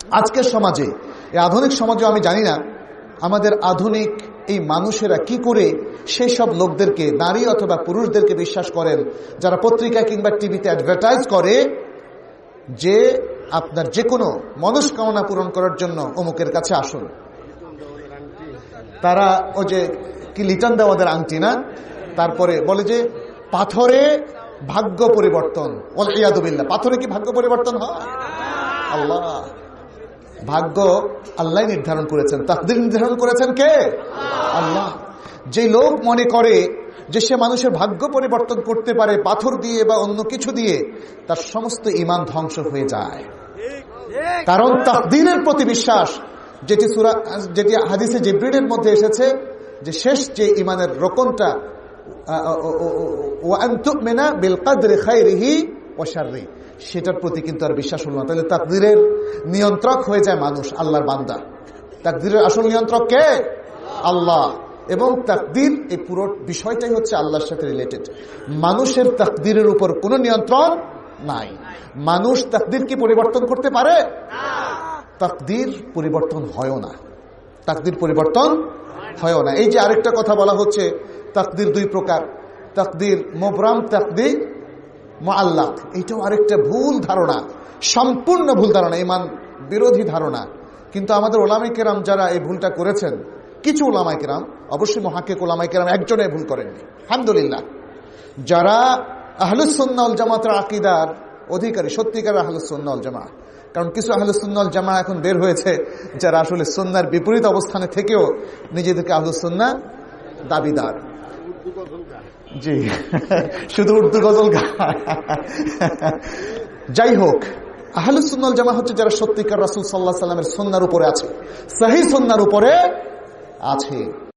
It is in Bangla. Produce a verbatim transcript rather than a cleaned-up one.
আজকের সমাজে, এই আধুনিক সমাজে আমি জানি না আমাদের আধুনিক এই মানুষেরা কি করে সেই সব লোকদেরকে, নারী অথবা পুরুষদেরকে বিশ্বাস করেন যারা পত্রিকা কিংবা টিভিতে অ্যাডভার্টাইজ করে যে আপনার যে কোনো মনস্কামনা পূরণ করার জন্য অমুকের কাছে আসুন। তারা ও যে কি লিটন দেওয়াদের আংটি না, তারপরে বলে যে পাথরে ভাগ্য পরিবর্তন, ওয়াল ইয়াদু বিল্লাহ। পাথরে কি ভাগ্য পরিবর্তন হয়? আল্লাহ, ভাগ্য আল্লাহ নির্ধারণ করেছেন। তাকদীর নির্ধারণ করেছেন কে? আল্লাহ। যে লোক মনে করে যে সে মানুষের ভাগ্য পরিবর্তন করতে পারে পাথর দিয়ে বা অন্য কিছু দিয়ে, তার সমস্ত ঈমান ধ্বংস হয়ে যায়। কারণ তাকদীরের প্রতি বিশ্বাস, যেটি সূরা যেটি হাদিসে জিবরিলের মধ্যে এসেছে, যে শেষ যে ঈমানের রকনটা ওয়া আন তুমিনা বিল কদরি খাইরিহি ওয়া শাররিহি, সেটার প্রতি কিন্তু আর বিশ্বাস হলো না। তাহলে তাকদীরের নিয়ন্ত্রক হয়ে যায় মানুষ, আল্লাহর বান্দা। তাকদীরের আসল নিয়ন্ত্রক কে? আল্লাহ। এবং তাকদীর, এই পুরো বিষয়টাই হচ্ছে আল্লাহর সাথে রিলেটেড। মানুষের তাকদীরের উপর কোনো নিয়ন্ত্রণ নাই। মানুষ তাকদীর কি পরিবর্তন করতে পারে? তাকদীর পরিবর্তন হয় না, তাকদীর পরিবর্তন হয় না। এই যে আরেকটা কথা বলা হচ্ছে, তাকদীর দুই প্রকার, তাকদীর মুবরাম, তাকদীর মুআল্লাক। এইটাও আরেকটা ভুল ধারণা, সম্পূর্ণ ভুল ধারণা, ঈমান বিরোধী ধারণা। কিন্তু আমাদের ওলামায়ে কেরাম যারা এই ভুলটা করেছেন, কিছু ওলামায়ে কেরাম, অবশ্যই মুহাক্কিক ওলামায়ে কেরাম একজনে ভুল করেননি, আলহামদুলিল্লাহ, যারা আহলুস সুন্নাহ ওয়াল জামাতের আকীদার অধিকারী, সত্যিকার আহলুস সুন্নাহ ওয়াল জামাত। কারণ কিছু আহলুস সুন্নাহ ওয়াল জামাত এখন বের হয়েছে যারা আসলে সুন্নাহর বিপরীত অবস্থানে থেকেও নিজেদেরকে আহলুস সুন্নাহ দাবিদার। জি, শুধু উর্দু গজল গায়। যাই হোক, আহলুস সুন্নাহ ওয়াল জামাত হচ্ছে যারা সত্যিকার রাসূল সাল্লাল্লাহু আলাইহি ওয়াসাল্লামের সুন্নাহর উপরে আছে, সহিহ সুন্নাহর উপরে আছে।